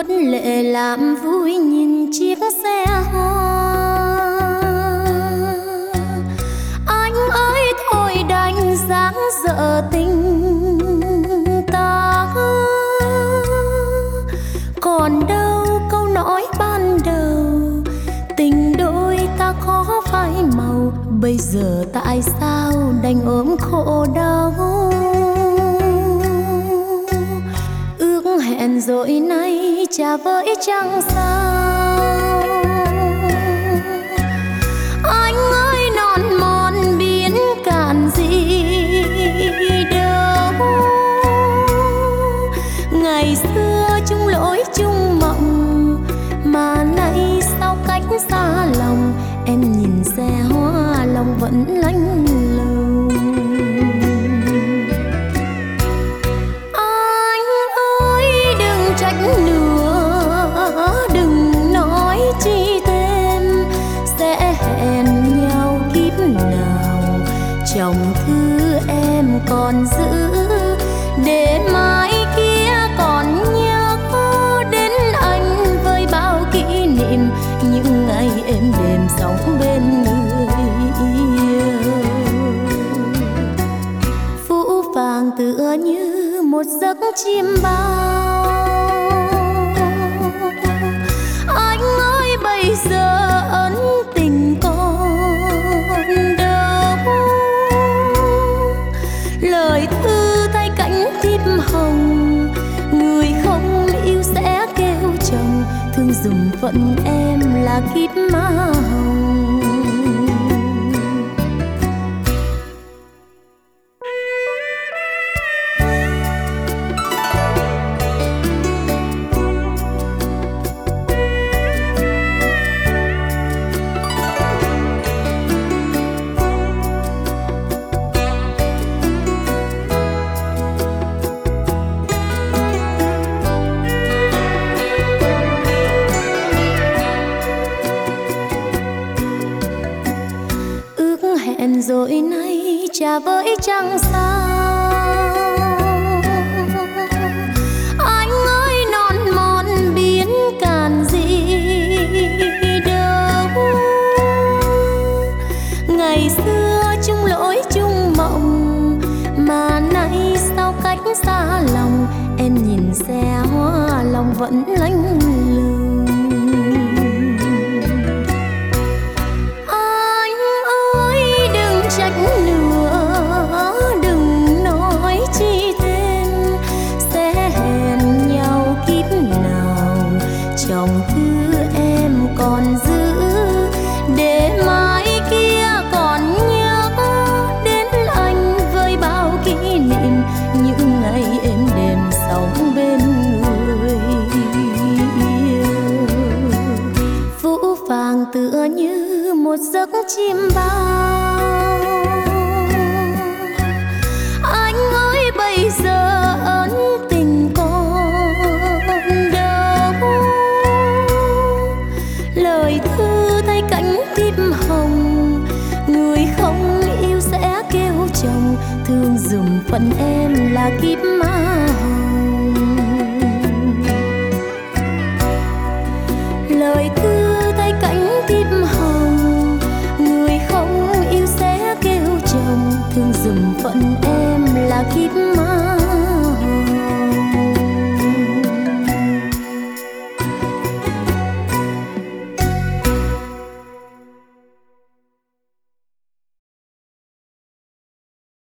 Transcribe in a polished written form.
tuốt lệ làm vui nhìn chiếc xe hoa. Anh ơi thôi đành dáng dở tình ta, còn đâu câu nói ban đầu tình đôi ta có phai màu. Bây giờ tại sao đành ôm khổ đau, ước hẹn rồi nay chả với chẳng sao. Anh ơi non mòn biển cạn gì đâu, ngày xưa chung lối chung mộng mà nay sao cách xa lòng. Em nhìn xe hoa lòng vẫn lạnh lùng. Anh ơi đừng trách nữa, đừng nói chi thêm, sẽ hẹn nhau kiếp nào. Chồng thư em còn giữ để mai kia còn nhớ đến anh với bao kỷ niệm những ngày êm đềm sống bên người yêu. Phũ phàng tựa như một giấc chim bao, anh ơi bây giờ ân tình còn đâu. Lời thư thay cánh thiếp hồng, người không yêu sẽ kêu chồng. Thương dùm phận em là kiếp má hồng. Hẹn rồi nay chả với chẳng sao. Anh ơi non mòn biển cạn gì đâu, ngày xưa chung lối chung mộng mà nay sao cách xa lòng. Em nhìn xe hoa lòng vẫn lạnh lùng. Trách nữa, đừng nói chi thêm, sẽ hẹn nhau kiếp nào. Chồng thư em còn giữ để mai kia còn nhớ đến anh với bao kỷ niệm những ngày êm đềm sống bên người yêu. Phũ phàng tựa như một giấc chim bao, anh ơi bây giờ ân tình còn đâu. Lời thư thay cánh thiếp hồng, người không yêu sẽ kêu chồng. Thương dùm phận em là kiếp má hồng. Lời thư thay cánh thiếp hồng, người không yêu sẽ kêu chồng. Thương dùm phận em là kiếp